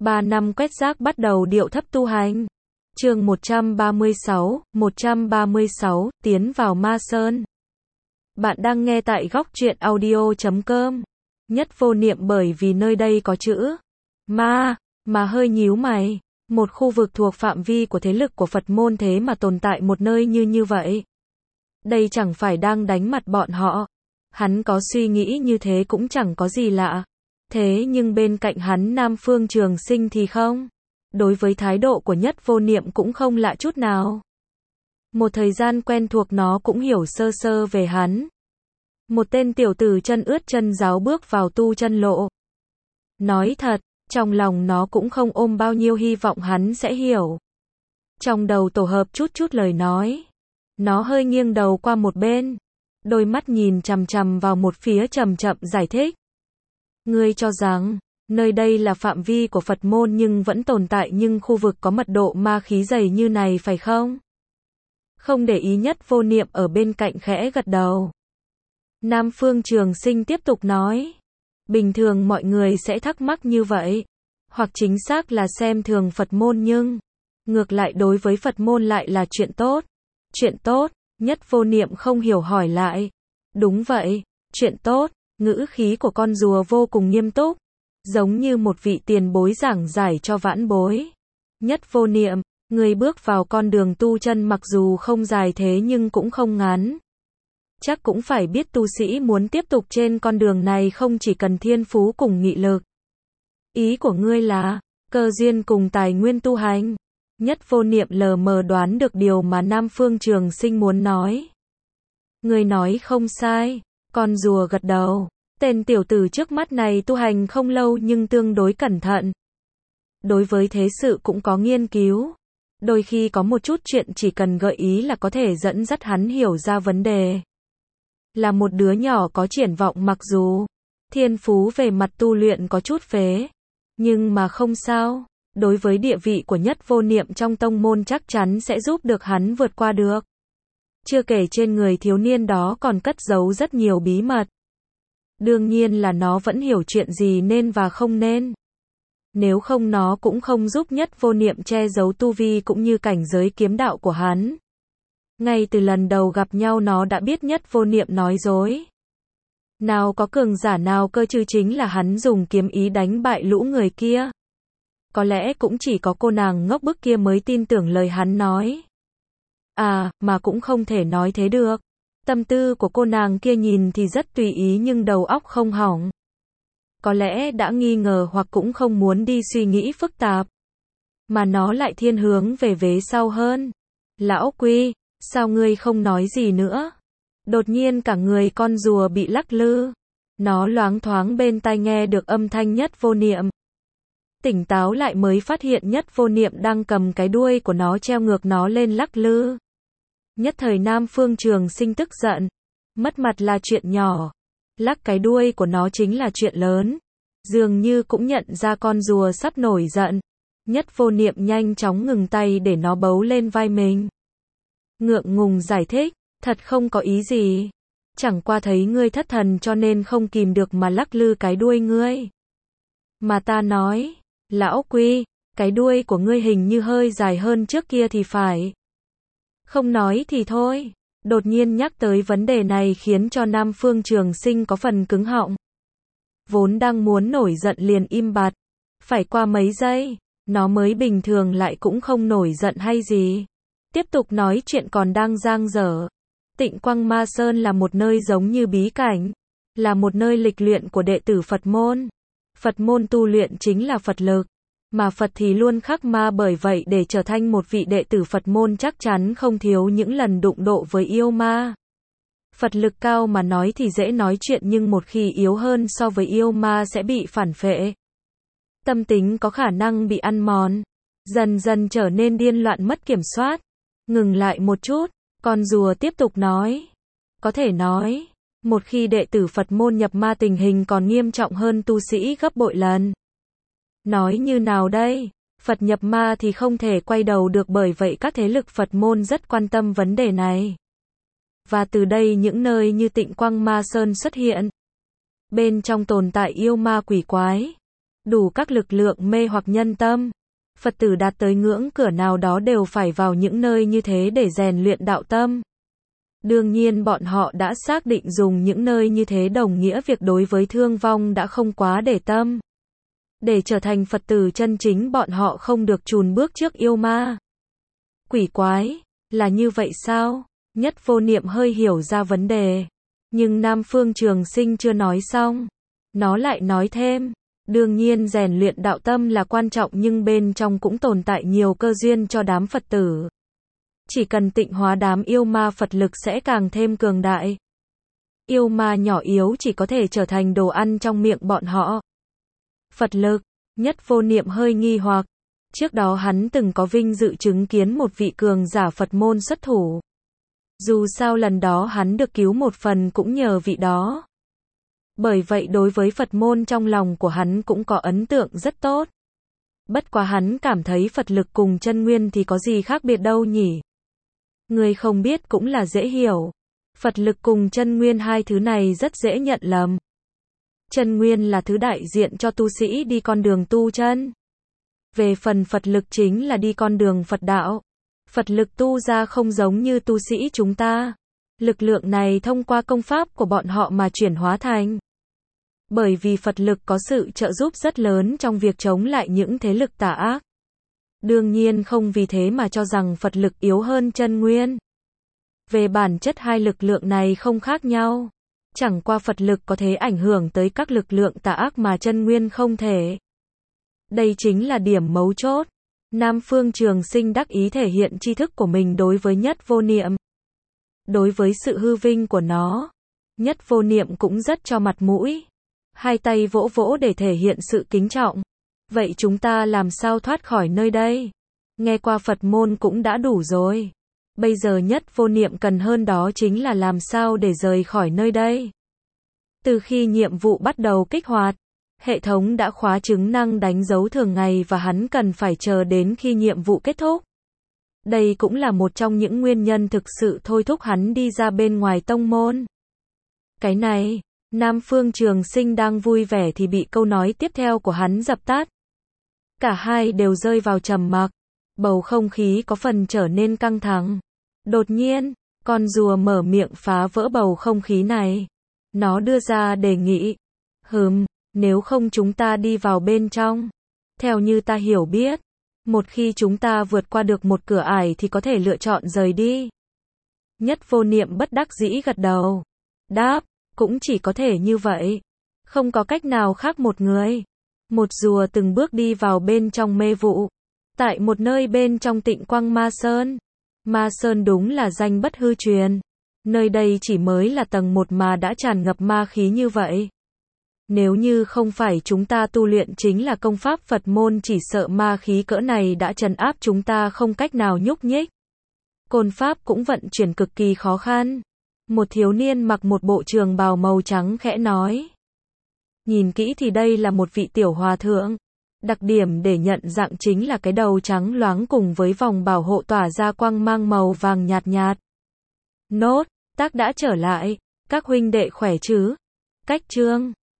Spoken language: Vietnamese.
3 năm quét rác bắt đầu điệu thấp tu hành. Chương 136, tiến vào Ma Sơn. Bạn đang nghe tại góc truyện audio.com. Nhất Vô Niệm bởi vì nơi đây có chữ ma, mà hơi nhíu mày. Một khu vực thuộc phạm vi của thế lực của Phật môn thế mà tồn tại một nơi như vậy. Đây chẳng phải đang đánh mặt bọn họ. Hắn có suy nghĩ như thế cũng chẳng có gì lạ. Thế nhưng bên cạnh hắn Nam Phương Trường Sinh thì không. Đối với thái độ của Nhất Vô Niệm cũng không lạ chút nào. Một thời gian quen thuộc nó cũng hiểu sơ sơ về hắn. Một tên tiểu tử chân ướt chân ráo bước vào tu chân lộ. Nói thật, trong lòng nó cũng không ôm bao nhiêu hy vọng hắn sẽ hiểu. Trong đầu tổ hợp chút lời nói. Nó hơi nghiêng đầu qua một bên. Đôi mắt nhìn chằm chằm vào một phía chậm chậm giải thích. Ngươi cho rằng, nơi đây là phạm vi của Phật môn nhưng vẫn tồn tại nhưng khu vực có mật độ ma khí dày như này phải không? Không để ý Nhất Vô Niệm ở bên cạnh khẽ gật đầu. Nam Phương Trường Sinh tiếp tục nói. Bình thường mọi người sẽ thắc mắc như vậy. Hoặc chính xác là xem thường Phật môn nhưng, ngược lại đối với Phật môn lại là chuyện tốt. Chuyện tốt, Nhất Vô Niệm không hiểu hỏi lại. Đúng vậy, chuyện tốt, ngữ khí của con rùa vô cùng nghiêm túc. Giống như một vị tiền bối giảng giải cho vãn bối. Nhất Vô Niệm, người bước vào con đường tu chân mặc dù không dài thế nhưng cũng không ngắn. Chắc cũng phải biết tu sĩ muốn tiếp tục trên con đường này không chỉ cần thiên phú cùng nghị lực. Ý của ngươi là, cơ duyên cùng tài nguyên tu hành. Nhất Vô Niệm lờ mờ đoán được điều mà Nam Phương Trường Sinh muốn nói. Ngươi nói không sai, con rùa gật đầu. Tên tiểu tử trước mắt này tu hành không lâu nhưng tương đối cẩn thận. Đối với thế sự cũng có nghiên cứu. Đôi khi có một chút chuyện chỉ cần gợi ý là có thể dẫn dắt hắn hiểu ra vấn đề. Là một đứa nhỏ có triển vọng mặc dù thiên phú về mặt tu luyện có chút phế. Nhưng mà không sao. Đối với địa vị của Nhất Vô Niệm trong tông môn chắc chắn sẽ giúp được hắn vượt qua được. Chưa kể trên người thiếu niên đó còn cất giấu rất nhiều bí mật. Đương nhiên là nó vẫn hiểu chuyện gì nên và không nên. Nếu không nó cũng không giúp Nhất Vô Niệm che giấu tu vi cũng như cảnh giới kiếm đạo của hắn. Ngay từ lần đầu gặp nhau nó đã biết Nhất Vô Niệm nói dối. Nào có cường giả nào cơ chứ chính là hắn dùng kiếm ý đánh bại lũ người kia. Có lẽ cũng chỉ có cô nàng ngốc bức kia mới tin tưởng lời hắn nói. À, mà cũng không thể nói thế được. Tâm tư của cô nàng kia nhìn thì rất tùy ý nhưng đầu óc không hỏng. Có lẽ đã nghi ngờ hoặc cũng không muốn đi suy nghĩ phức tạp. Mà nó lại thiên hướng về vế sau hơn. Lão Quy, sao ngươi không nói gì nữa? Đột nhiên cả người con rùa bị lắc lư. Nó loáng thoáng bên tai nghe được âm thanh Nhất Vô Niệm. Tỉnh táo lại mới phát hiện Nhất Vô Niệm đang cầm cái đuôi của nó treo ngược nó lên lắc lư. Nhất thời Nam Phương Trường Sinh tức giận. Mất mặt là chuyện nhỏ. Lắc cái đuôi của nó chính là chuyện lớn. Dường như cũng nhận ra con rùa sắp nổi giận. Nhất Vô Niệm nhanh chóng ngừng tay để nó bấu lên vai mình. Ngượng ngùng giải thích. Thật không có ý gì. Chẳng qua thấy ngươi thất thần cho nên không kìm được mà lắc lư cái đuôi ngươi. Mà ta nói. Lão Quy, cái đuôi của ngươi hình như hơi dài hơn trước kia thì phải. Không nói thì thôi. Đột nhiên nhắc tới vấn đề này khiến cho Nam Phương Trường Sinh có phần cứng họng. Vốn đang muốn nổi giận liền im bặt. Phải qua mấy giây, nó mới bình thường lại cũng không nổi giận hay gì. Tiếp tục nói chuyện còn đang dang dở. Tịnh Quang Ma Sơn là một nơi giống như bí cảnh. Là một nơi lịch luyện của đệ tử Phật môn. Phật môn tu luyện chính là Phật lực. Mà Phật thì luôn khắc ma bởi vậy để trở thành một vị đệ tử Phật môn chắc chắn không thiếu những lần đụng độ với yêu ma. Phật lực cao mà nói thì dễ nói chuyện nhưng một khi yếu hơn so với yêu ma sẽ bị phản phệ. Tâm tính có khả năng bị ăn mòn. Dần dần trở nên điên loạn mất kiểm soát. Ngừng lại một chút, con rùa tiếp tục nói. Có thể nói, một khi đệ tử Phật môn nhập ma tình hình còn nghiêm trọng hơn tu sĩ gấp bội lần. Nói như nào đây? Phật nhập ma thì không thể quay đầu được bởi vậy các thế lực Phật môn rất quan tâm vấn đề này. Và từ đây những nơi như Tịnh Quang Ma Sơn xuất hiện. Bên trong tồn tại yêu ma quỷ quái. đủ các lực lượng mê hoặc nhân tâm. Phật tử đạt tới ngưỡng cửa nào đó đều phải vào những nơi như thế để rèn luyện đạo tâm. Đương nhiên bọn họ đã xác định dùng những nơi như thế đồng nghĩa việc đối với thương vong đã không quá để tâm. Để trở thành Phật tử chân chính bọn họ không được chùn bước trước yêu ma. Quỷ quái, là như vậy sao? Nhất Vô Niệm hơi hiểu ra vấn đề. Nhưng Nam Phương Trường Sinh chưa nói xong. Nó lại nói thêm. Đương nhiên rèn luyện đạo tâm là quan trọng nhưng bên trong cũng tồn tại nhiều cơ duyên cho đám Phật tử. Chỉ cần tịnh hóa đám yêu ma Phật lực sẽ càng thêm cường đại. Yêu ma nhỏ yếu chỉ có thể trở thành đồ ăn trong miệng bọn họ. Phật lực, Nhất Vô Niệm hơi nghi hoặc. Trước đó hắn từng có vinh dự chứng kiến một vị cường giả Phật môn xuất thủ. Dù sao lần đó hắn được cứu một phần cũng nhờ vị đó. Bởi vậy đối với Phật môn trong lòng của hắn cũng có ấn tượng rất tốt. Bất quá hắn cảm thấy Phật lực cùng chân nguyên thì có gì khác biệt đâu nhỉ? Người không biết cũng là dễ hiểu. Phật lực cùng chân nguyên hai thứ này rất dễ nhận lầm. Chân nguyên là thứ đại diện cho tu sĩ đi con đường tu chân. Về phần Phật lực chính là đi con đường Phật đạo. Phật lực tu ra không giống như tu sĩ chúng ta. Lực lượng này thông qua công pháp của bọn họ mà chuyển hóa thành. Bởi vì Phật lực có sự trợ giúp rất lớn trong việc chống lại những thế lực tà ác. Đương nhiên không vì thế mà cho rằng Phật lực yếu hơn chân nguyên. Về bản chất hai lực lượng này không khác nhau. Chẳng qua Phật lực có thể ảnh hưởng tới các lực lượng tà ác mà chân nguyên không thể. Đây chính là điểm mấu chốt. Nam Phương Trường Sinh đắc ý thể hiện tri thức của mình đối với Nhất Vô Niệm. Đối với sự hư vinh của nó, Nhất Vô Niệm cũng rất cho mặt mũi. Hai tay vỗ vỗ để thể hiện sự kính trọng. Vậy chúng ta làm sao thoát khỏi nơi đây? Nghe qua Phật môn cũng đã đủ rồi. Bây giờ Nhất Vô Niệm cần hơn đó chính là làm sao để rời khỏi nơi đây. Từ khi nhiệm vụ bắt đầu kích hoạt, hệ thống đã khóa chức năng đánh dấu thường ngày và hắn cần phải chờ đến khi nhiệm vụ kết thúc. Đây cũng là một trong những nguyên nhân thực sự thôi thúc hắn đi ra bên ngoài tông môn. Cái này, Nam Phương Trường Sinh đang vui vẻ thì bị câu nói tiếp theo của hắn dập tắt. Cả hai đều rơi vào trầm mặc. Bầu không khí có phần trở nên căng thẳng. Đột nhiên, con rùa mở miệng phá vỡ bầu không khí này. Nó đưa ra đề nghị. Nếu không chúng ta đi vào bên trong. Theo như ta hiểu biết, một khi chúng ta vượt qua được một cửa ải thì có thể lựa chọn rời đi. Nhất Vô Niệm bất đắc dĩ gật đầu. Đáp, cũng chỉ có thể như vậy. Không có cách nào khác một người. Một rùa từng bước đi vào bên trong mê vụ. Tại một nơi bên trong Tịnh Quang Ma Sơn. Ma Sơn đúng là danh bất hư truyền. Nơi đây chỉ mới là tầng 1 mà đã tràn ngập ma khí như vậy. Nếu như không phải chúng ta tu luyện chính là công pháp Phật môn chỉ sợ ma khí cỡ này đã trấn áp chúng ta không cách nào nhúc nhích. Côn pháp cũng vận chuyển cực kỳ khó khăn. Một thiếu niên mặc một bộ trường bào màu trắng khẽ nói. Nhìn kỹ thì đây là một vị tiểu hòa thượng. Đặc điểm để nhận dạng chính là cái đầu trắng loáng cùng với vòng bảo hộ tỏa ra quang mang màu vàng nhạt nhạt. Nốt, tác đã trở lại. Các huynh đệ khỏe chứ? Cách chương